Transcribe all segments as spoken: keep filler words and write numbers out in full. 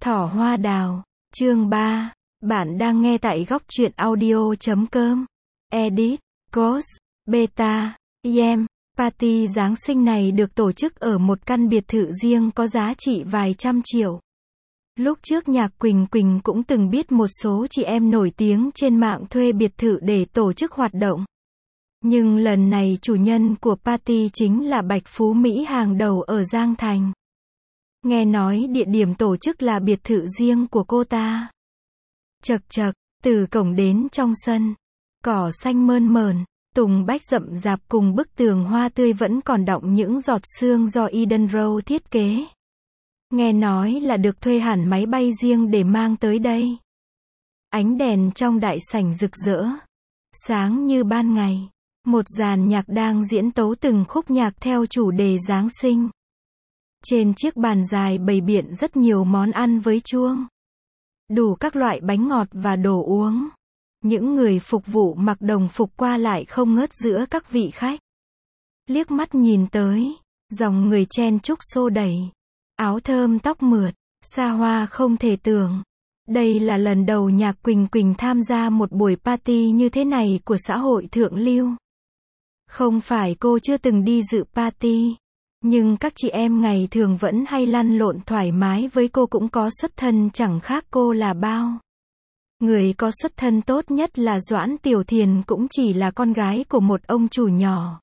Thỏ hoa đào, chương ba. Bạn đang nghe tại góc truyện audio chấm com. Edit, Ghost, Beta, Yem. Party Giáng sinh này được tổ chức ở một căn biệt thự riêng có giá trị vài trăm triệu. Lúc trước Nhạc Quỳnh Quỳnh cũng từng biết một số chị em nổi tiếng trên mạng thuê biệt thự để tổ chức hoạt động. Nhưng lần này chủ nhân của party chính là Bạch Phú Mỹ hàng đầu ở Giang Thành. Nghe nói địa điểm tổ chức là biệt thự riêng của cô ta. Chật chật, từ cổng đến trong sân, cỏ xanh mơn mởn, tùng bách rậm rạp cùng bức tường hoa tươi vẫn còn đọng những giọt sương do Eden Row thiết kế. Nghe nói là được thuê hẳn máy bay riêng để mang tới đây. Ánh đèn trong đại sảnh rực rỡ, sáng như ban ngày. Một dàn nhạc đang diễn tấu từng khúc nhạc theo chủ đề Giáng sinh. Trên chiếc bàn dài bày biện rất nhiều món ăn với chuông. Đủ các loại bánh ngọt và đồ uống. Những người phục vụ mặc đồng phục qua lại không ngớt giữa các vị khách. Liếc mắt nhìn tới, dòng người chen chúc xô đẩy. Áo thơm tóc mượt, xa hoa không thể tưởng. Đây là lần đầu Nhạc Quỳnh Quỳnh tham gia một buổi party như thế này của xã hội thượng lưu. Không phải cô chưa từng đi dự party, nhưng các chị em ngày thường vẫn hay lăn lộn thoải mái với cô cũng có xuất thân chẳng khác cô là bao. Người có xuất thân tốt nhất là Doãn Tiểu Thiền cũng chỉ là con gái của một ông chủ nhỏ.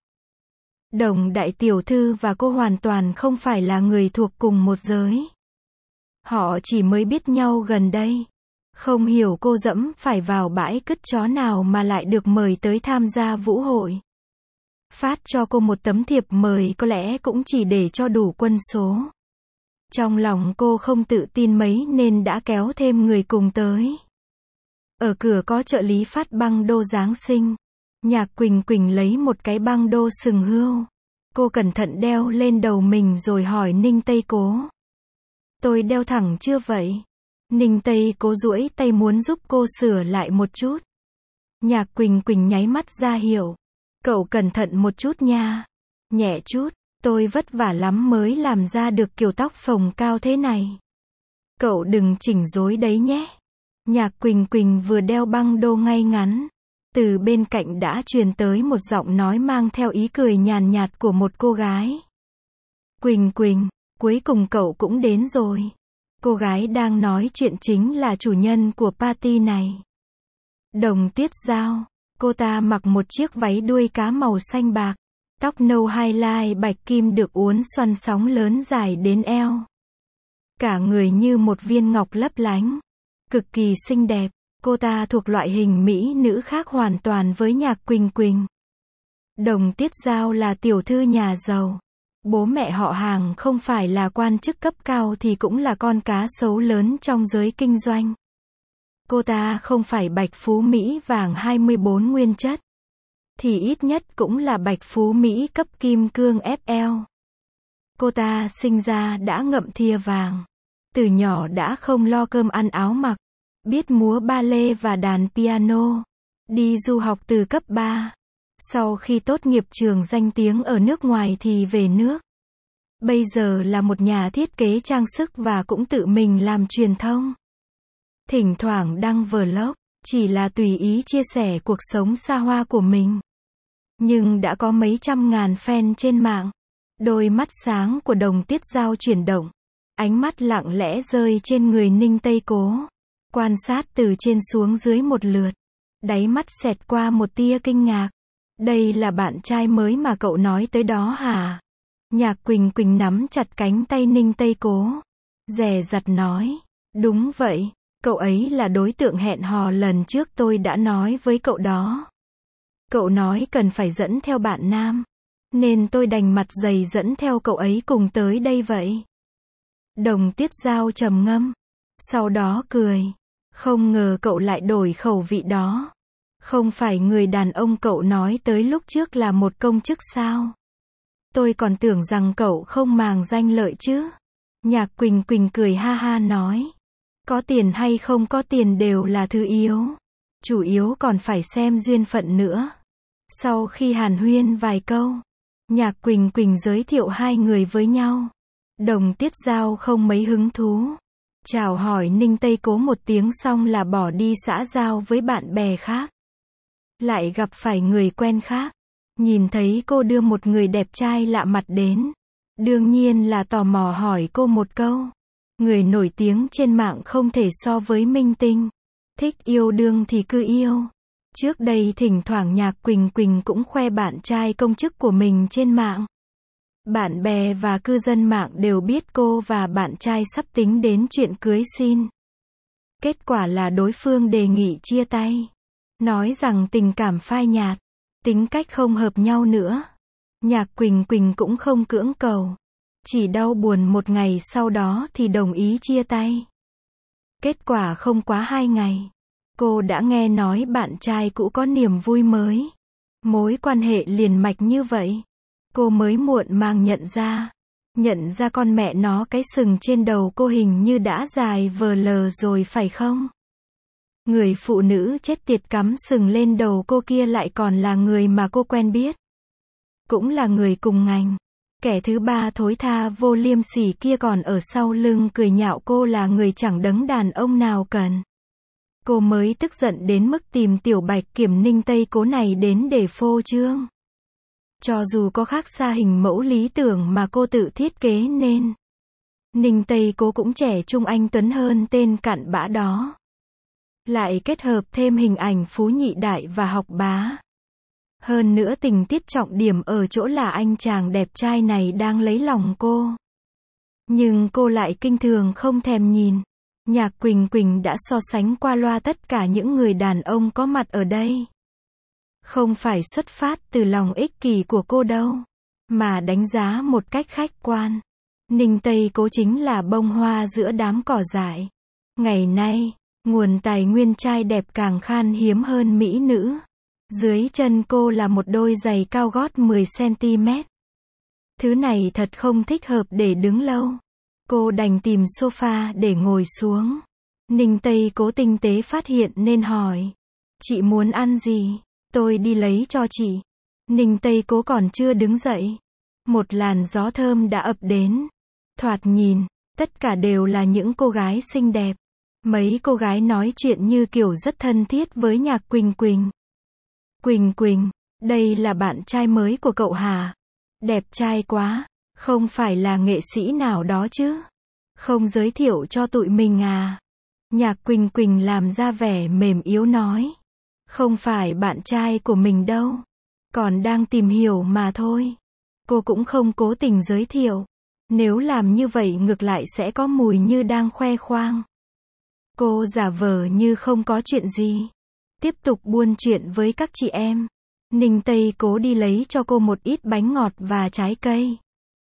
Đồng đại tiểu thư và cô hoàn toàn không phải là người thuộc cùng một giới. Họ chỉ mới biết nhau gần đây. Không hiểu cô dẫm phải vào bãi cứt chó nào mà lại được mời tới tham gia vũ hội. Phát cho cô một tấm thiệp mời có lẽ cũng chỉ để cho đủ quân số. Trong lòng cô không tự tin mấy nên đã kéo thêm người cùng tới. Ở cửa có trợ lý phát băng đô Giáng sinh. Nhạc Quỳnh Quỳnh lấy một cái băng đô sừng hươu. Cô cẩn thận đeo lên đầu mình rồi hỏi Ninh Tây Cố. Tôi đeo thẳng chưa vậy? Ninh Tây Cố duỗi tay muốn giúp cô sửa lại một chút. Nhạc Quỳnh Quỳnh nháy mắt ra hiệu. Cậu cẩn thận một chút nha. Nhẹ chút, tôi vất vả lắm mới làm ra được kiểu tóc phồng cao thế này. Cậu đừng chỉnh rối đấy nhé. Nhạc Quỳnh Quỳnh vừa đeo băng đô ngay ngắn. Từ bên cạnh đã truyền tới một giọng nói mang theo ý cười nhàn nhạt của một cô gái. Quỳnh Quỳnh, cuối cùng cậu cũng đến rồi. Cô gái đang nói chuyện chính là chủ nhân của party này. Đồng Tiết Giao. Cô ta mặc một chiếc váy đuôi cá màu xanh bạc. Tóc nâu highlight bạch kim được uốn xoăn sóng lớn dài đến eo. Cả người như một viên ngọc lấp lánh. Cực kỳ xinh đẹp. Cô ta thuộc loại hình mỹ nữ khác hoàn toàn với Nhạc Quỳnh Quỳnh. Đồng Tiết Giao là tiểu thư nhà giàu. Bố mẹ họ hàng không phải là quan chức cấp cao thì cũng là con cá sấu lớn trong giới kinh doanh. Cô ta không phải Bạch Phú Mỹ vàng hai mươi bốn nguyên chất. Thì ít nhất cũng là Bạch Phú Mỹ cấp kim cương ép lờ. Cô ta sinh ra đã ngậm thìa vàng. Từ nhỏ đã không lo cơm ăn áo mặc. Biết múa ba lê và đàn piano. Đi du học từ cấp ba. Sau khi tốt nghiệp trường danh tiếng ở nước ngoài thì về nước. Bây giờ là một nhà thiết kế trang sức và cũng tự mình làm truyền thông. Thỉnh thoảng đăng vlog, chỉ là tùy ý chia sẻ cuộc sống xa hoa của mình. Nhưng đã có mấy trăm ngàn fan trên mạng. Đôi mắt sáng của Đồng Tiết Giao chuyển động. Ánh mắt lặng lẽ rơi trên người Ninh Tây Cố. Quan sát từ trên xuống dưới một lượt. Đáy mắt xẹt qua một tia kinh ngạc. Đây là bạn trai mới mà cậu nói tới đó hả? Nhạc Quỳnh Quỳnh nắm chặt cánh tay Ninh Tây Cố. Dè dặt nói. Đúng vậy. Cậu ấy là đối tượng hẹn hò lần trước tôi đã nói với cậu đó. Cậu nói cần phải dẫn theo bạn nam. Nên tôi đành mặt dày dẫn theo cậu ấy cùng tới đây vậy. Đồng Tiết Giao trầm ngâm. Sau đó cười. Không ngờ cậu lại đổi khẩu vị đó. Không phải người đàn ông cậu nói tới lúc trước là một công chức sao? Tôi còn tưởng rằng cậu không màng danh lợi chứ. Nhạc Quỳnh Quỳnh cười ha ha nói. Có tiền hay không có tiền đều là thứ yếu. Chủ yếu còn phải xem duyên phận nữa. Sau khi hàn huyên vài câu, Nhạc Quỳnh Quỳnh giới thiệu hai người với nhau. Đồng Tiết Giao không mấy hứng thú. chào hỏi Ninh Tây Cố một tiếng xong là bỏ đi xã giao với bạn bè khác. Lại gặp phải người quen khác. Nhìn thấy cô đưa một người đẹp trai lạ mặt đến. Đương nhiên là tò mò hỏi cô một câu. Người nổi tiếng trên mạng không thể so với minh tinh. Thích yêu đương thì cứ yêu. Trước đây thỉnh thoảng Nhạc Quỳnh Quỳnh cũng khoe bạn trai công chức của mình trên mạng. Bạn bè và cư dân mạng đều biết cô và bạn trai sắp tính đến chuyện cưới xin. Kết quả là đối phương đề nghị chia tay. Nói rằng tình cảm phai nhạt, tính cách không hợp nhau nữa. Nhạc Quỳnh Quỳnh cũng không cưỡng cầu. Chỉ đau buồn một ngày sau đó thì đồng ý chia tay. Kết quả không quá hai ngày. Cô đã nghe nói bạn trai cũ có niềm vui mới. Mối quan hệ liền mạch như vậy. Cô mới muộn màng nhận ra. Nhận ra con mẹ nó cái sừng trên đầu cô hình như đã dài vờ lờ rồi phải không? Người phụ nữ chết tiệt cắm sừng lên đầu cô kia lại còn là người mà cô quen biết. Cũng là người cùng ngành. Kẻ thứ ba thối tha vô liêm sỉ kia còn ở sau lưng cười nhạo cô là người chẳng đấng đàn ông nào cần. Cô mới tức giận đến mức tìm Tiểu Bạch Kiểm Ninh Tây Cố này đến để phô trương. Cho dù có khác xa hình mẫu lý tưởng mà cô tự thiết kế nên. Ninh Tây Cố cũng trẻ trung anh tuấn hơn tên cặn bã đó. Lại kết hợp thêm hình ảnh phú nhị đại và học bá. Hơn nữa tình tiết trọng điểm ở chỗ là anh chàng đẹp trai này đang lấy lòng cô. Nhưng cô lại kinh thường không thèm nhìn. Nhạc Quỳnh Quỳnh đã so sánh qua loa tất cả những người đàn ông có mặt ở đây. Không phải xuất phát từ lòng ích kỷ của cô đâu, mà đánh giá một cách khách quan. Ninh Tây Cố chính là bông hoa giữa đám cỏ dại. Ngày nay, nguồn tài nguyên trai đẹp càng khan hiếm hơn mỹ nữ. Dưới chân cô là một đôi giày cao gót mười xăng-ti-mét. Thứ này thật không thích hợp để đứng lâu. Cô đành tìm sofa để ngồi xuống. Ninh Tây Cố tinh tế phát hiện nên hỏi. Chị muốn ăn gì? Tôi đi lấy cho chị. Ninh Tây Cố còn chưa đứng dậy. Một làn gió thơm đã ập đến. Thoạt nhìn, tất cả đều là những cô gái xinh đẹp. Mấy cô gái nói chuyện như kiểu rất thân thiết với Nhạc Quỳnh Quỳnh. Quỳnh Quỳnh, đây là bạn trai mới của cậu hả? Đẹp trai quá, không phải là nghệ sĩ nào đó chứ? Không giới thiệu cho tụi mình à? Nhạc Quỳnh Quỳnh làm ra vẻ mềm yếu nói. Không phải bạn trai của mình đâu. Còn đang tìm hiểu mà thôi. Cô cũng không cố tình giới thiệu. Nếu làm như vậy ngược lại sẽ có mùi như đang khoe khoang. Cô giả vờ như không có chuyện gì. Tiếp tục buôn chuyện với các chị em. Ninh Tây Cố đi lấy cho cô một ít bánh ngọt và trái cây.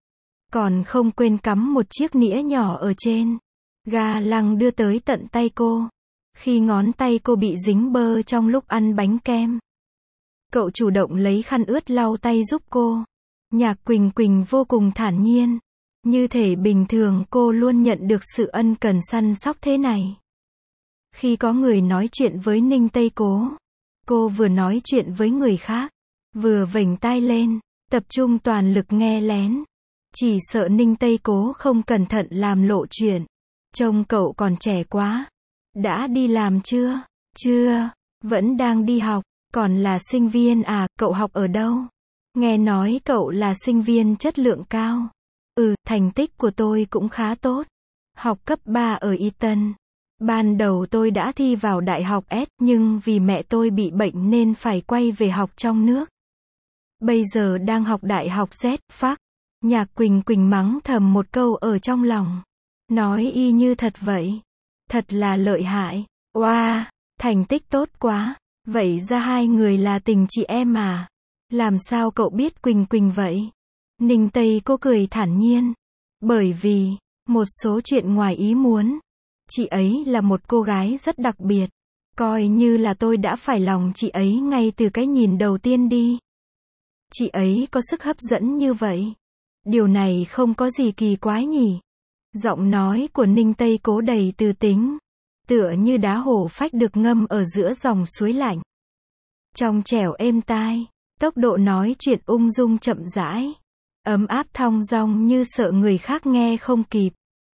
Còn không quên cắm một chiếc nĩa nhỏ ở trên. Ga lăng đưa tới tận tay cô. Khi ngón tay cô bị dính bơ trong lúc ăn bánh kem. Cậu chủ động lấy khăn ướt lau tay giúp cô. Nhạc Quỳnh Quỳnh vô cùng thản nhiên. Như thể bình thường cô luôn nhận được sự ân cần săn sóc thế này. Khi có người nói chuyện với Ninh Tây Cố, cô vừa nói chuyện với người khác, vừa vểnh tai lên, tập trung toàn lực nghe lén. Chỉ sợ Ninh Tây Cố không cẩn thận làm lộ chuyện. Trông cậu còn trẻ quá. Đã đi làm chưa? Chưa, vẫn đang đi học. Còn là sinh viên à, cậu học ở đâu? Nghe nói cậu là sinh viên chất lượng cao. Ừ, thành tích của tôi cũng khá tốt. Học cấp ba ở Eton. Ban đầu tôi đã thi vào đại học S, nhưng vì mẹ tôi bị bệnh nên phải quay về học trong nước. Bây giờ đang học đại học Z, phác. Nhạc Quỳnh Quỳnh mắng thầm một câu ở trong lòng. Nói y như thật vậy. Thật là lợi hại. Oa, wow, thành tích tốt quá. Vậy ra hai người là tình chị em à? Làm sao cậu biết Quỳnh Quỳnh vậy? Ninh Tây Cố cười thản nhiên. Bởi vì, một số chuyện ngoài ý muốn. Chị ấy là một cô gái rất đặc biệt. Coi như là tôi đã phải lòng chị ấy ngay từ cái nhìn đầu tiên đi. Chị ấy có sức hấp dẫn như vậy. Điều này không có gì kỳ quái nhỉ? Giọng nói của Ninh Tây Cố đầy từ tính. Tựa như đá hổ phách được ngâm ở giữa dòng suối lạnh. Trong trẻo êm tai. Tốc độ nói chuyện ung dung chậm rãi. Ấm áp thong dong như sợ người khác nghe không kịp.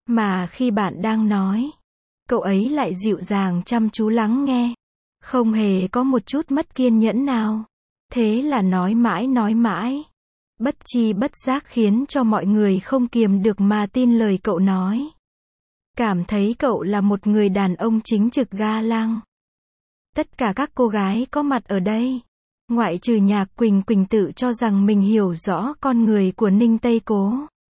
Mà khi bạn đang nói, cậu ấy lại dịu dàng chăm chú lắng nghe, không hề có một chút mất kiên nhẫn nào. Thế là nói mãi nói mãi, bất chi bất giác khiến cho mọi người không kiềm được mà tin lời cậu nói. Cảm thấy cậu là một người đàn ông chính trực ga lăng. Tất cả các cô gái có mặt ở đây, ngoại trừ Nhạc Quỳnh Quỳnh tự cho rằng mình hiểu rõ con người của Ninh Tây Cố,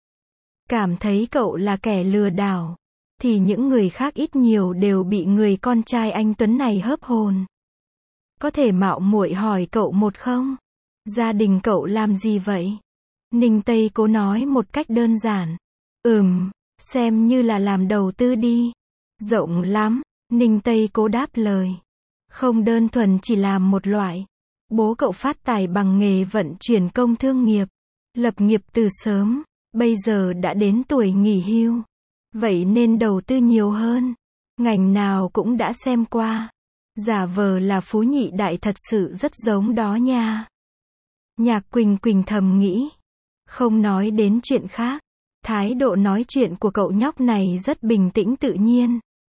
cảm thấy cậu là kẻ lừa đảo, thì những người khác ít nhiều đều bị người con trai anh tuấn này hớp hồn. Có thể mạo muội hỏi cậu một không? Gia đình cậu làm gì vậy? Ninh Tây Cố nói một cách đơn giản. Ừm, xem như là làm đầu tư đi. Rộng lắm, Ninh Tây Cố đáp lời. Không đơn thuần chỉ làm một loại. Bố cậu phát tài bằng nghề vận chuyển công thương nghiệp, lập nghiệp từ sớm, bây giờ đã đến tuổi nghỉ hưu. Vậy nên đầu tư nhiều hơn. Ngành nào cũng đã xem qua. Giả vờ là phú nhị đại thật sự rất giống đó nha. Nhạc Quỳnh Quỳnh thầm nghĩ. Không nói đến chuyện khác, thái độ nói chuyện của cậu nhóc này rất bình tĩnh tự nhiên.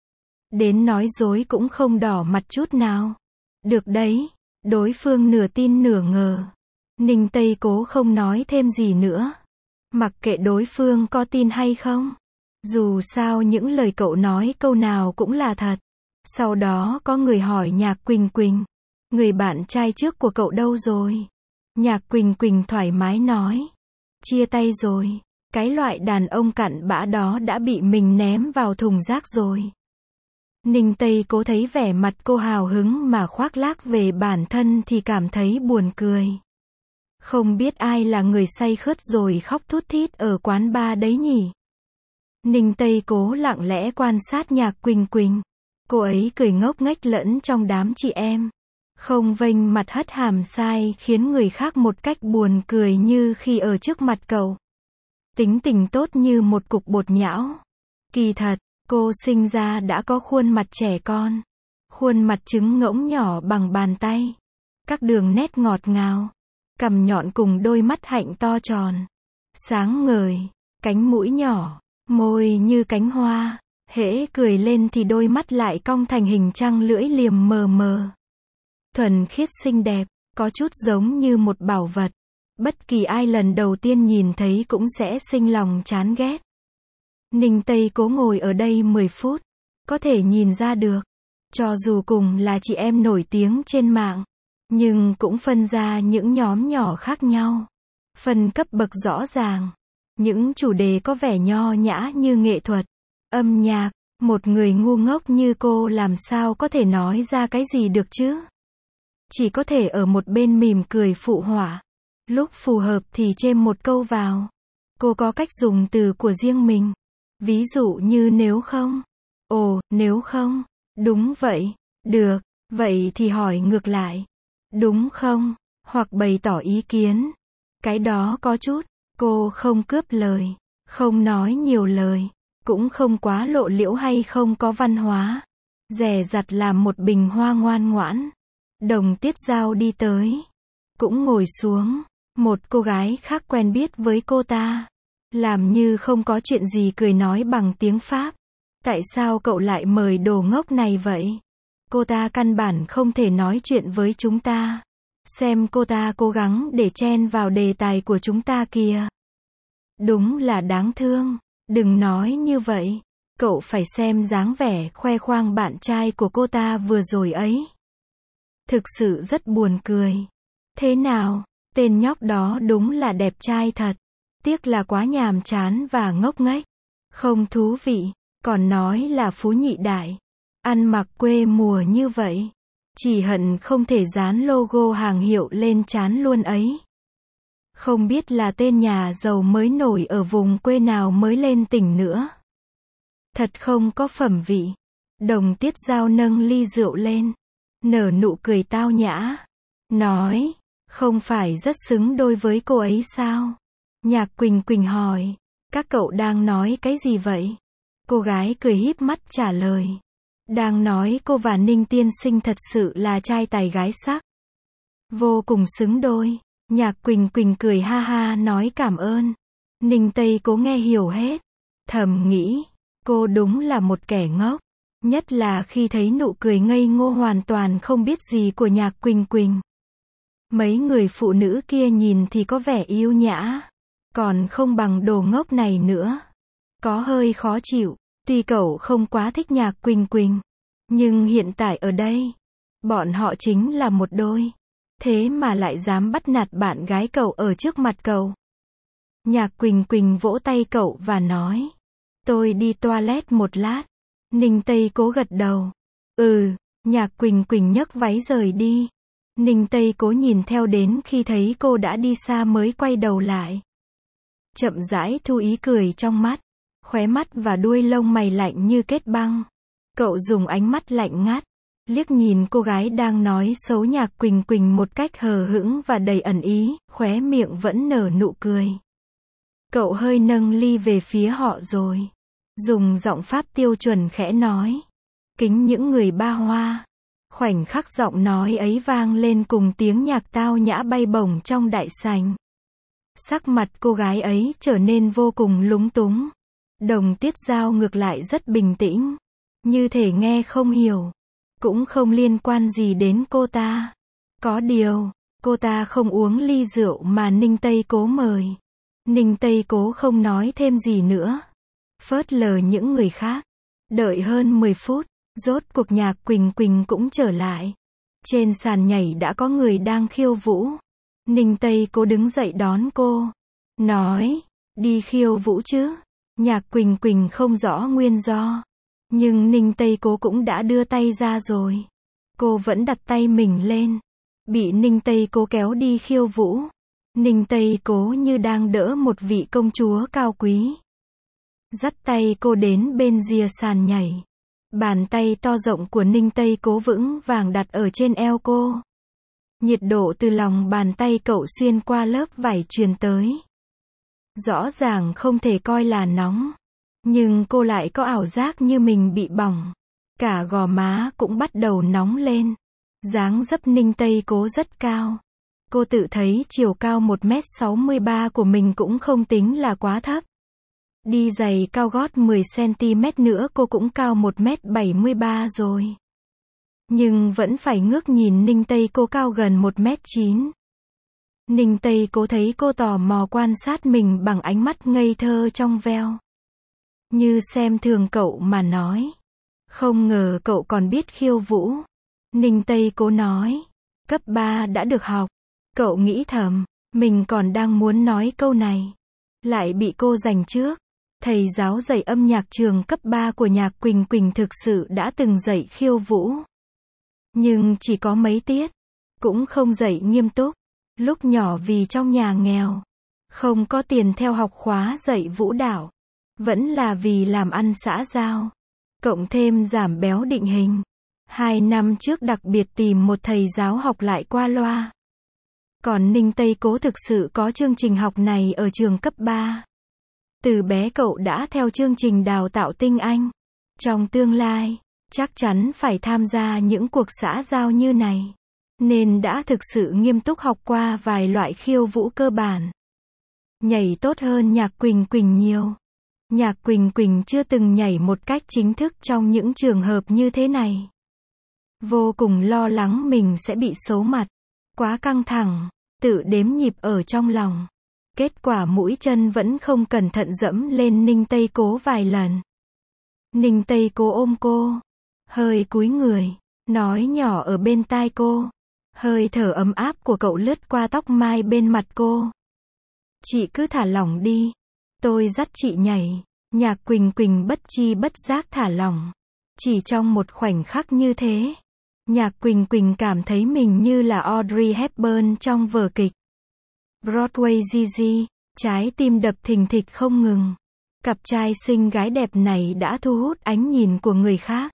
Đến nói dối cũng không đỏ mặt chút nào. Được đấy, đối phương nửa tin nửa ngờ. Ninh Tây Cố không nói thêm gì nữa. Mặc kệ đối phương có tin hay không. Dù sao những lời cậu nói câu nào cũng là thật. Sau đó có người hỏi Nhạc Quỳnh Quỳnh, người bạn trai trước của cậu đâu rồi? Nhạc Quỳnh Quỳnh thoải mái nói, chia tay rồi, cái loại đàn ông cặn bã đó đã bị mình ném vào thùng rác rồi. Ninh Tây Cố thấy vẻ mặt cô hào hứng mà khoác lác về bản thân thì cảm thấy buồn cười. Không biết ai là người say khướt rồi khóc thút thít ở quán bar đấy nhỉ? Ninh Tây Cố lặng lẽ quan sát Nhạc Quỳnh Quỳnh. Cô ấy cười ngốc nghếch lẫn trong đám chị em. Không vênh mặt hất hàm sai khiến người khác một cách buồn cười như khi ở trước mặt cậu. Tính tình tốt như một cục bột nhão. Kỳ thật, cô sinh ra đã có khuôn mặt trẻ con. Khuôn mặt trứng ngỗng nhỏ bằng bàn tay. Các đường nét ngọt ngào. Cằm nhọn cùng đôi mắt hạnh to tròn. Sáng ngời, cánh mũi nhỏ, môi như cánh hoa. Hễ cười lên thì đôi mắt lại cong thành hình trăng lưỡi liềm mờ mờ. Thuần khiết xinh đẹp, có chút giống như một bảo vật. Bất kỳ ai lần đầu tiên nhìn thấy cũng sẽ sinh lòng chán ghét. Ninh Tây Cố ngồi ở đây mười phút. Có thể nhìn ra được. Cho dù cùng là chị em nổi tiếng trên mạng, nhưng cũng phân ra những nhóm nhỏ khác nhau. Phân cấp bậc rõ ràng. Những chủ đề có vẻ nho nhã như nghệ thuật, âm nhạc. Một người ngu ngốc như cô làm sao có thể nói ra cái gì được chứ? Chỉ có thể ở một bên mỉm cười phụ họa. Lúc phù hợp thì chêm một câu vào. Cô có cách dùng từ của riêng mình. Ví dụ như nếu không. Ồ, nếu không. Đúng vậy. Được. Vậy thì hỏi ngược lại. Đúng không? Hoặc bày tỏ ý kiến. Cái đó có chút. Cô không cướp lời. Không nói nhiều lời. Cũng không quá lộ liễu hay không có văn hóa. Dè dặt làm một bình hoa ngoan ngoãn. Đồng Tiết Giao đi tới. Cũng ngồi xuống. Một cô gái khác quen biết với cô ta. Làm như không có chuyện gì cười nói bằng tiếng Pháp. Tại sao cậu lại mời đồ ngốc này vậy? Cô ta căn bản không thể nói chuyện với chúng ta. Xem cô ta cố gắng để chen vào đề tài của chúng ta kìa. Đúng là đáng thương. Đừng nói như vậy. Cậu phải xem dáng vẻ khoe khoang bạn trai của cô ta vừa rồi ấy. Thực sự rất buồn cười. Thế nào? Tên nhóc đó đúng là đẹp trai thật. Tiếc là quá nhàm chán và ngốc nghếch. Không thú vị. Còn nói là phú nhị đại. Ăn mặc quê mùa như vậy. Chỉ hận không thể dán logo hàng hiệu lên trán luôn ấy. Không biết là tên nhà giàu mới nổi ở vùng quê nào mới lên tỉnh nữa. Thật không có phẩm vị. Đồng Tiết Giao nâng ly rượu lên. Nở nụ cười tao nhã. Nói, không phải rất xứng đôi với cô ấy sao? Nhạc Quỳnh Quỳnh hỏi, các cậu đang nói cái gì vậy? Cô gái cười híp mắt trả lời. Đang nói cô và Ninh tiên sinh thật sự là trai tài gái sắc. Vô cùng xứng đôi. Nhạc Quỳnh Quỳnh cười ha ha nói cảm ơn. Ninh Tây Cố nghe hiểu hết. Thầm nghĩ, Cô đúng là một kẻ ngốc. Nhất là khi thấy nụ cười ngây ngô hoàn toàn không biết gì của Nhạc Quỳnh Quỳnh. Mấy người phụ nữ kia nhìn thì có vẻ yêu nhã. Còn không bằng đồ ngốc này nữa. Có hơi khó chịu. Tuy cậu không quá thích Nhạc Quỳnh Quỳnh. Nhưng hiện tại ở đây. Bọn họ chính là một đôi. Thế mà lại dám bắt nạt bạn gái cậu ở trước mặt cậu. Nhạc Quỳnh Quỳnh vỗ tay cậu và nói. Tôi đi toilet một lát. Ninh Tây Cố gật đầu. Ừ, Nhạc Quỳnh Quỳnh nhấc váy rời đi. Ninh Tây Cố nhìn theo đến khi thấy cô đã đi xa mới quay đầu lại. Chậm rãi thu ý cười trong mắt. Khóe mắt và đuôi lông mày lạnh như kết băng. Cậu dùng ánh mắt lạnh ngắt. Liếc nhìn cô gái đang nói xấu Nhạc Quỳnh Quỳnh một cách hờ hững và đầy ẩn ý, khóe miệng vẫn nở nụ cười. Cậu hơi nâng ly về phía họ rồi. Dùng giọng Pháp tiêu chuẩn khẽ nói. Kính những người ba hoa. Khoảnh khắc giọng nói ấy vang lên cùng tiếng nhạc tao nhã bay bổng trong đại sảnh. Sắc mặt cô gái ấy trở nên vô cùng lúng túng. Đồng Tiết Giao ngược lại rất bình tĩnh. Như thể nghe không hiểu. Cũng không liên quan gì đến cô ta. Có điều, cô ta không uống ly rượu mà Ninh Tây Cố mời. Ninh Tây Cố không nói thêm gì nữa. Phớt lờ những người khác. Đợi hơn mười phút, rốt cuộc Nhạc Quỳnh Quỳnh cũng trở lại. Trên sàn nhảy đã có người đang khiêu vũ. Ninh Tây Cố đứng dậy đón cô. Nói, đi khiêu vũ chứ? Nhạc Quỳnh Quỳnh không rõ nguyên do. Nhưng Ninh Tây Cố cũng đã đưa tay ra rồi. Cô vẫn đặt tay mình lên. Bị Ninh Tây Cố kéo đi khiêu vũ. Ninh Tây Cố như đang đỡ một vị công chúa cao quý. Dắt tay cô đến bên rìa sàn nhảy. Bàn tay to rộng của Ninh Tây Cố vững vàng đặt ở trên eo cô. Nhiệt độ từ lòng bàn tay cậu xuyên qua lớp vải truyền tới. Rõ ràng không thể coi là nóng. Nhưng cô lại có ảo giác như mình bị bỏng. Cả gò má cũng bắt đầu nóng lên. Dáng dấp Ninh Tây Cố rất cao. Cô tự thấy chiều cao một mét sáu mươi ba của mình cũng không tính là quá thấp. Đi giày cao gót mười xăng-ti-mét nữa cô cũng cao một mét bảy mươi ba rồi. Nhưng vẫn phải ngước nhìn Ninh Tây Cố cao gần một mét chín. Ninh Tây Cố thấy cô tò mò quan sát mình bằng ánh mắt ngây thơ trong veo. Như xem thường cậu mà nói. Không ngờ cậu còn biết khiêu vũ. Ninh Tây Cố nói. Cấp ba đã được học. Cậu nghĩ thầm, mình còn đang muốn nói câu này. Lại bị cô giành trước. Thầy giáo dạy âm nhạc trường cấp ba của Nhạc Quỳnh Quỳnh thực sự đã từng dạy khiêu vũ. Nhưng chỉ có mấy tiết. Cũng không dạy nghiêm túc. Lúc nhỏ vì trong nhà nghèo. Không có tiền theo học khóa dạy vũ đạo. Vẫn là vì làm ăn xã giao. Cộng thêm giảm béo định hình. Hai năm trước đặc biệt tìm một thầy giáo học lại qua loa. Còn Ninh Tây Cố thực sự có chương trình học này ở trường cấp ba. Từ bé cậu đã theo chương trình đào tạo tinh anh. Trong tương lai, chắc chắn phải tham gia những cuộc xã giao như này. Nên đã thực sự nghiêm túc học qua vài loại khiêu vũ cơ bản. Nhảy tốt hơn Nhạc Quỳnh Quỳnh nhiều. Nhạc Quỳnh Quỳnh chưa từng nhảy một cách chính thức trong những trường hợp như thế này. Vô cùng lo lắng mình sẽ bị xấu mặt. Quá căng thẳng, tự đếm nhịp ở trong lòng. Kết quả mũi chân vẫn không cẩn thận dẫm lên Ninh Tây Cố vài lần. Ninh Tây Cố ôm cô. Hơi cúi người. Nói nhỏ ở bên tai cô. Hơi thở ấm áp của cậu lướt qua tóc mai bên mặt cô. Chị cứ thả lỏng đi. Tôi dắt chị nhảy. Nhạc Quỳnh Quỳnh bất chi bất giác thả lỏng. Chỉ trong một khoảnh khắc như thế. Nhạc Quỳnh Quỳnh cảm thấy mình như là Audrey Hepburn trong vở kịch Broadway Gigi, trái tim đập thình thịch không ngừng. Cặp trai xinh gái đẹp này đã thu hút ánh nhìn của người khác.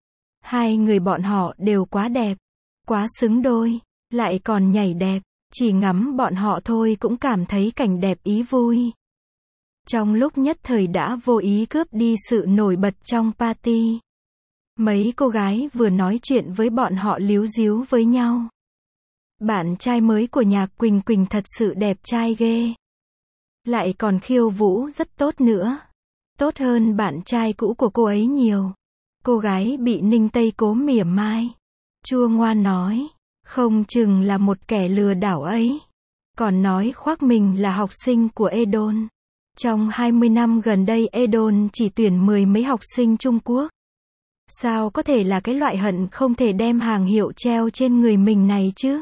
Hai người bọn họ đều quá đẹp, quá xứng đôi, lại còn nhảy đẹp, chỉ ngắm bọn họ thôi cũng cảm thấy cảnh đẹp ý vui. Trong lúc nhất thời đã vô ý cướp đi sự nổi bật trong party. Mấy cô gái vừa nói chuyện với bọn họ líu díu với nhau. Bạn trai mới của Nhạc Quỳnh Quỳnh thật sự đẹp trai ghê. Lại còn khiêu vũ rất tốt nữa. Tốt hơn bạn trai cũ của cô ấy nhiều. Cô gái bị Ninh Tây Cố mỉa mai. Chua ngoa nói. Không chừng là một kẻ lừa đảo ấy. Còn nói khoác mình là học sinh của Edon. Trong hai mươi năm gần đây Edon chỉ tuyển mười mấy học sinh Trung Quốc. Sao có thể là cái loại hận không thể đem hàng hiệu treo trên người mình này chứ?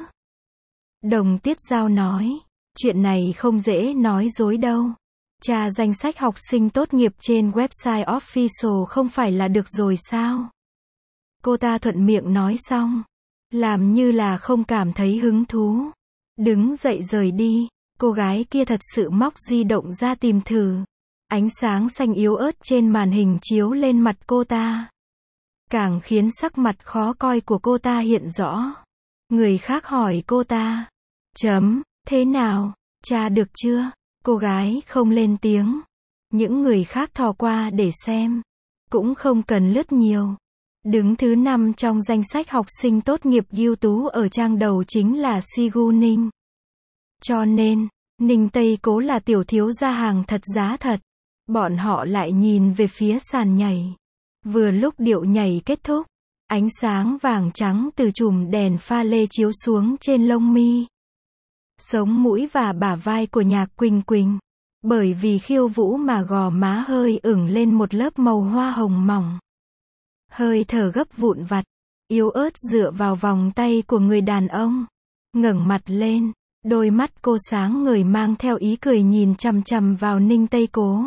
Đồng Tiết Giao nói. Chuyện này không dễ nói dối đâu. Tra danh sách học sinh tốt nghiệp trên website official không phải là được rồi sao? Cô ta thuận miệng nói xong. Làm như là không cảm thấy hứng thú. Đứng dậy rời đi. Cô gái kia thật sự móc di động ra tìm thử. Ánh sáng xanh yếu ớt trên màn hình chiếu lên mặt cô ta. Càng khiến sắc mặt khó coi của cô ta hiện rõ. Người khác hỏi cô ta. Chấm, thế nào? Tra được chưa? Cô gái không lên tiếng. Những người khác thò qua để xem. Cũng không cần lướt nhiều. Đứng thứ năm trong danh sách học sinh tốt nghiệp ưu tú ở trang đầu chính là Sigu Ninh. Cho nên, Ninh Tây Cố là tiểu thiếu gia hàng thật giá thật. Bọn họ lại nhìn về phía sàn nhảy. Vừa lúc điệu nhảy kết thúc, ánh sáng vàng trắng từ chùm đèn pha lê chiếu xuống trên lông mi, sống mũi và bả vai của Nhạc Quỳnh Quỳnh. Bởi vì khiêu vũ mà gò má hơi ửng lên một lớp màu hoa hồng mỏng. Hơi thở gấp vụn vặt, yếu ớt dựa vào vòng tay của người đàn ông. Ngẩng mặt lên, đôi mắt cô sáng ngời mang theo ý cười nhìn chằm chằm vào Ninh Tây Cố.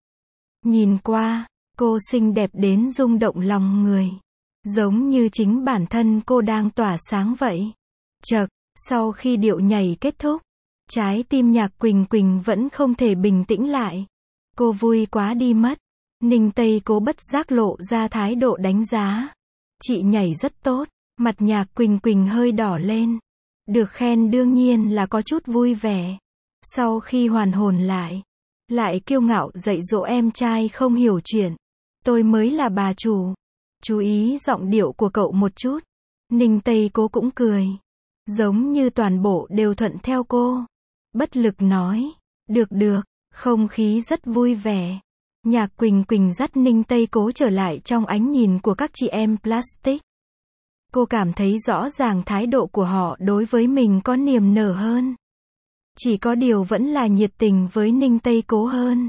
Nhìn qua, cô xinh đẹp đến rung động lòng người. Giống như chính bản thân cô đang tỏa sáng vậy. Chợt, sau khi điệu nhảy kết thúc, trái tim Nhạc Quỳnh Quỳnh vẫn không thể bình tĩnh lại. Cô vui quá đi mất. Ninh Tây Cố bất giác lộ ra thái độ đánh giá. Chị nhảy rất tốt. Mặt Nhạc Quỳnh Quỳnh hơi đỏ lên. Được khen đương nhiên là có chút vui vẻ. Sau khi hoàn hồn lại, lại kiêu ngạo dạy dỗ em trai không hiểu chuyện. Tôi mới là bà chủ. Chú ý giọng điệu của cậu một chút. Ninh Tây Cố cũng cười. Giống như toàn bộ đều thuận theo cô. Bất lực nói. Được được, không khí rất vui vẻ. Nhạc Quỳnh Quỳnh dắt Ninh Tây Cố trở lại trong ánh nhìn của các chị em plastic. Cô cảm thấy rõ ràng thái độ của họ đối với mình có niềm nở hơn. Chỉ có điều vẫn là nhiệt tình với Ninh Tây Cố hơn.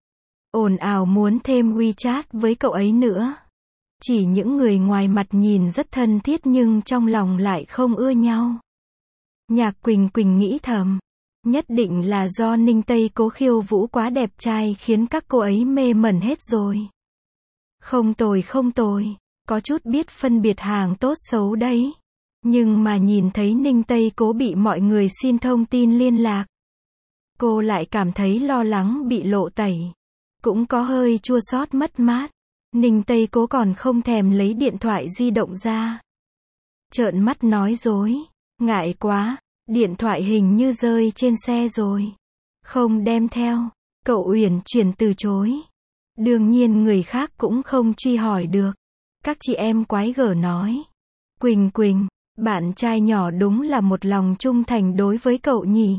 Ồn ào muốn thêm WeChat với cậu ấy nữa. Chỉ những người ngoài mặt nhìn rất thân thiết nhưng trong lòng lại không ưa nhau. Nhạc Quỳnh Quỳnh nghĩ thầm. Nhất định là do Ninh Tây Cố khiêu vũ quá đẹp trai khiến các cô ấy mê mẩn hết rồi. Không tồi không tồi. Có chút biết phân biệt hàng tốt xấu đấy. Nhưng mà nhìn thấy Ninh Tây Cố bị mọi người xin thông tin liên lạc. Cô lại cảm thấy lo lắng bị lộ tẩy. Cũng có hơi chua xót mất mát. Ninh Tây Cố còn không thèm lấy điện thoại di động ra. Trợn mắt nói dối. Ngại quá. Điện thoại hình như rơi trên xe rồi. Không đem theo. Cậu uyển chuyển từ chối. Đương nhiên người khác cũng không truy hỏi được. Các chị em quái gở nói. Quỳnh Quỳnh, bạn trai nhỏ đúng là một lòng trung thành đối với cậu nhỉ.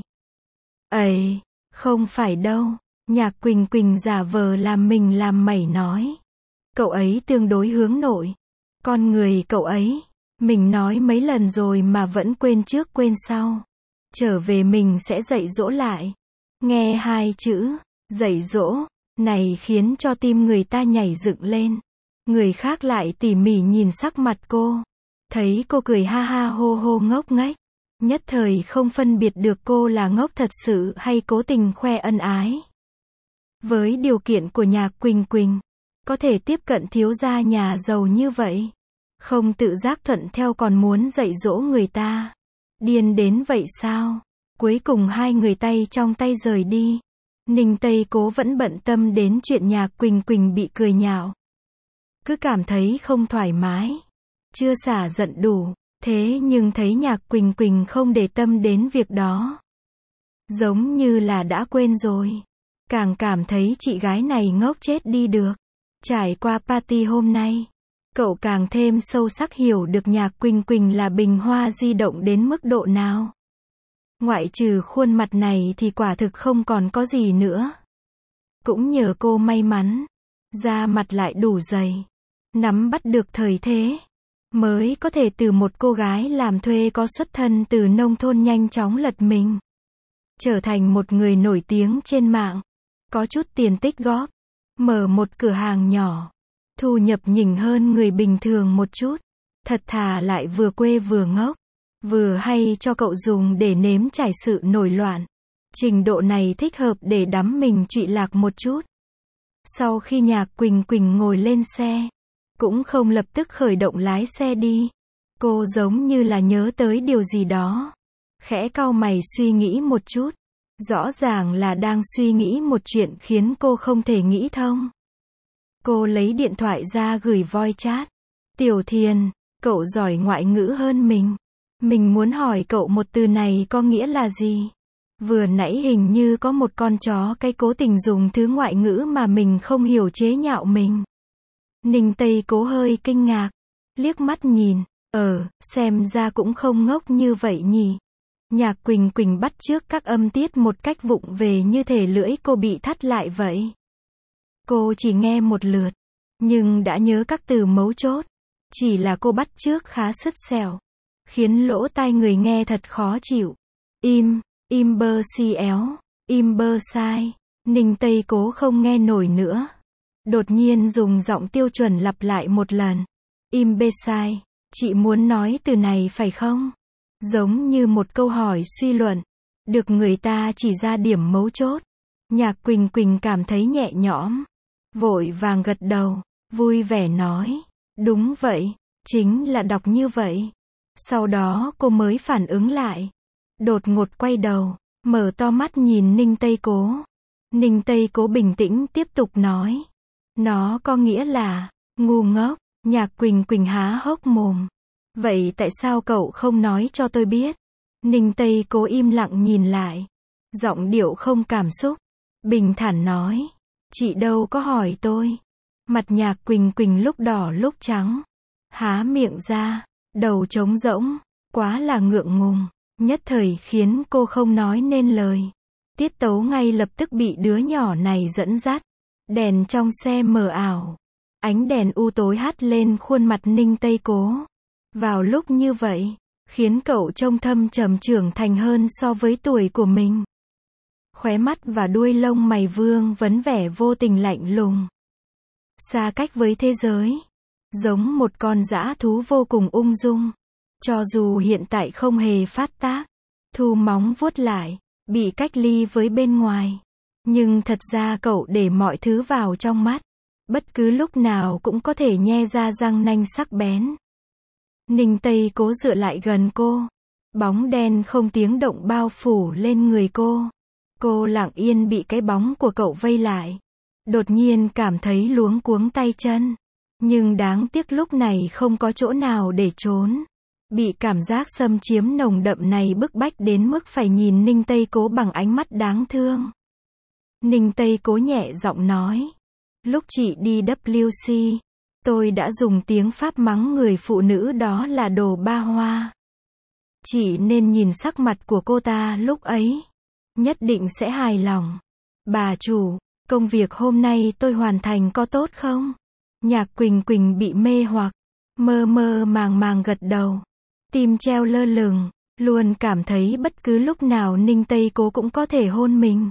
Ấy, không phải đâu. Nhạc Quỳnh Quỳnh giả vờ làm mình làm mẩy nói. Cậu ấy tương đối hướng nội. Con người cậu ấy, mình nói mấy lần rồi mà vẫn quên trước quên sau. Trở về mình sẽ dạy dỗ lại. Nghe hai chữ, dạy dỗ, này khiến cho tim người ta nhảy dựng lên. Người khác lại tỉ mỉ nhìn sắc mặt cô. Thấy cô cười ha ha hô hô ngốc nghếch. Nhất thời không phân biệt được cô là ngốc thật sự hay cố tình khoe ân ái. Với điều kiện của Nhạc Quỳnh Quỳnh, có thể tiếp cận thiếu gia nhà giàu như vậy. Không tự giác thuận theo còn muốn dạy dỗ người ta. Điên đến vậy sao? Cuối cùng hai người tay trong tay rời đi. Ninh Tây Cố vẫn bận tâm đến chuyện Nhạc Quỳnh Quỳnh bị cười nhạo. Cứ cảm thấy không thoải mái. Chưa xả giận đủ. Thế nhưng thấy Nhạc Quỳnh Quỳnh không để tâm đến việc đó. Giống như là đã quên rồi. Càng cảm thấy chị gái này ngốc chết đi được. Trải qua party hôm nay, cậu càng thêm sâu sắc hiểu được Nhạc Quỳnh Quỳnh là bình hoa di động đến mức độ nào. Ngoại trừ khuôn mặt này thì quả thực không còn có gì nữa. Cũng nhờ cô may mắn. da mặt lại đủ dày, nắm bắt được thời thế, mới có thể từ một cô gái làm thuê có xuất thân từ nông thôn nhanh chóng lật mình, trở thành một người nổi tiếng trên mạng, có chút tiền tích góp, mở một cửa hàng nhỏ, thu nhập nhỉnh hơn người bình thường một chút, thật thà lại vừa quê vừa ngốc, vừa hay cho cậu dùng để nếm trải sự nổi loạn. Trình độ này thích hợp để đắm mình trụy lạc một chút. Sau khi Nhạc Quỳnh Quỳnh ngồi lên xe, cũng không lập tức khởi động lái xe đi. Cô giống như là nhớ tới điều gì đó, khẽ cau mày suy nghĩ một chút. Rõ ràng là đang suy nghĩ một chuyện khiến cô không thể nghĩ thông. Cô lấy điện thoại ra gửi voice chat. Tiểu Thiền, cậu giỏi ngoại ngữ hơn mình. Mình muốn hỏi cậu một từ này có nghĩa là gì? Vừa nãy hình như có một con chó cái cố tình dùng thứ ngoại ngữ mà mình không hiểu chế nhạo mình. Ninh Tây Cố hơi kinh ngạc, liếc mắt nhìn, ờ, xem ra cũng không ngốc như vậy nhỉ. Nhạc Quỳnh Quỳnh bắt chước các âm tiết một cách vụng về như thể lưỡi cô bị thắt lại vậy. Cô chỉ nghe một lượt, nhưng đã nhớ các từ mấu chốt. Chỉ là cô bắt chước khá sứt sẻo, khiến lỗ tai người nghe thật khó chịu. Im, im bơ si éo, im bơ sai. Ninh Tây Cố không nghe nổi nữa. Đột nhiên dùng giọng tiêu chuẩn lặp lại một lần. Im bê sai, chị muốn nói từ này phải không? Giống như một câu hỏi suy luận, được người ta chỉ ra điểm mấu chốt. Nhạc Quỳnh Quỳnh cảm thấy nhẹ nhõm, vội vàng gật đầu, vui vẻ nói, đúng vậy, chính là đọc như vậy. Sau đó cô mới phản ứng lại, đột ngột quay đầu, mở to mắt nhìn Ninh Tây Cố. Ninh Tây Cố bình tĩnh tiếp tục nói, nó có nghĩa là, ngu ngốc. Nhạc Quỳnh Quỳnh há hốc mồm. Vậy tại sao cậu không nói cho tôi biết? Ninh Tây Cố im lặng nhìn lại, giọng điệu không cảm xúc, bình thản nói, chị đâu có hỏi tôi. Mặt Nhạc Quỳnh Quỳnh lúc đỏ lúc trắng, há miệng ra, đầu trống rỗng, quá là ngượng ngùng, nhất thời khiến cô không nói nên lời. Tiết tấu ngay lập tức bị đứa nhỏ này dẫn dắt. Đèn trong xe mờ ảo, ánh đèn u tối hắt lên khuôn mặt Ninh Tây Cố. Vào lúc như vậy, khiến cậu trông thâm trầm trưởng thành hơn so với tuổi của mình. Khóe mắt và đuôi lông mày vương vấn vẻ vô tình lạnh lùng. Xa cách với thế giới, giống một con dã thú vô cùng ung dung. Cho dù hiện tại không hề phát tác, thu móng vuốt lại, bị cách ly với bên ngoài. Nhưng thật ra cậu để mọi thứ vào trong mắt. Bất cứ lúc nào cũng có thể nhe ra răng nanh sắc bén. Ninh Tây Cố dựa lại gần cô. Bóng đen không tiếng động bao phủ lên người cô. Cô lặng yên bị cái bóng của cậu vây lại. Đột nhiên cảm thấy luống cuống tay chân. Nhưng đáng tiếc lúc này không có chỗ nào để trốn. Bị cảm giác xâm chiếm nồng đậm này bức bách đến mức phải nhìn Ninh Tây Cố bằng ánh mắt đáng thương. Ninh Tây Cố nhẹ giọng nói. Lúc chị đi W C, tôi đã dùng tiếng Pháp mắng người phụ nữ đó là đồ ba hoa. Chị nên nhìn sắc mặt của cô ta lúc ấy. Nhất định sẽ hài lòng. Bà chủ, công việc hôm nay tôi hoàn thành có tốt không? Nhạc Quỳnh Quỳnh bị mê hoặc, mơ mơ màng màng gật đầu. Tim treo lơ lửng, luôn cảm thấy bất cứ lúc nào Ninh Tây Cố cũng có thể hôn mình.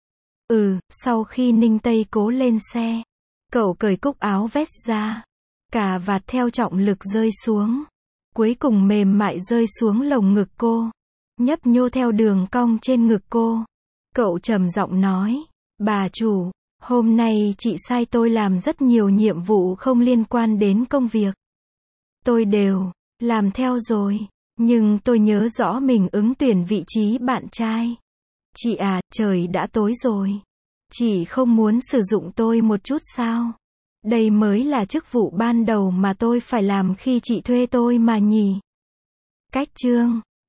Ừ, sau khi Ninh Tây Cố lên xe, cậu cởi cúc áo vest ra, cà vạt theo trọng lực rơi xuống, cuối cùng mềm mại rơi xuống lồng ngực cô, nhấp nhô theo đường cong trên ngực cô. Cậu trầm giọng nói, bà chủ, hôm nay chị sai tôi làm rất nhiều nhiệm vụ không liên quan đến công việc. Tôi đều làm theo rồi, nhưng tôi nhớ rõ mình ứng tuyển vị trí bạn trai. Chị à, trời đã tối rồi. Chị không muốn sử dụng tôi một chút sao? Đây mới là chức vụ ban đầu mà tôi phải làm khi chị thuê tôi mà nhỉ? Cách chương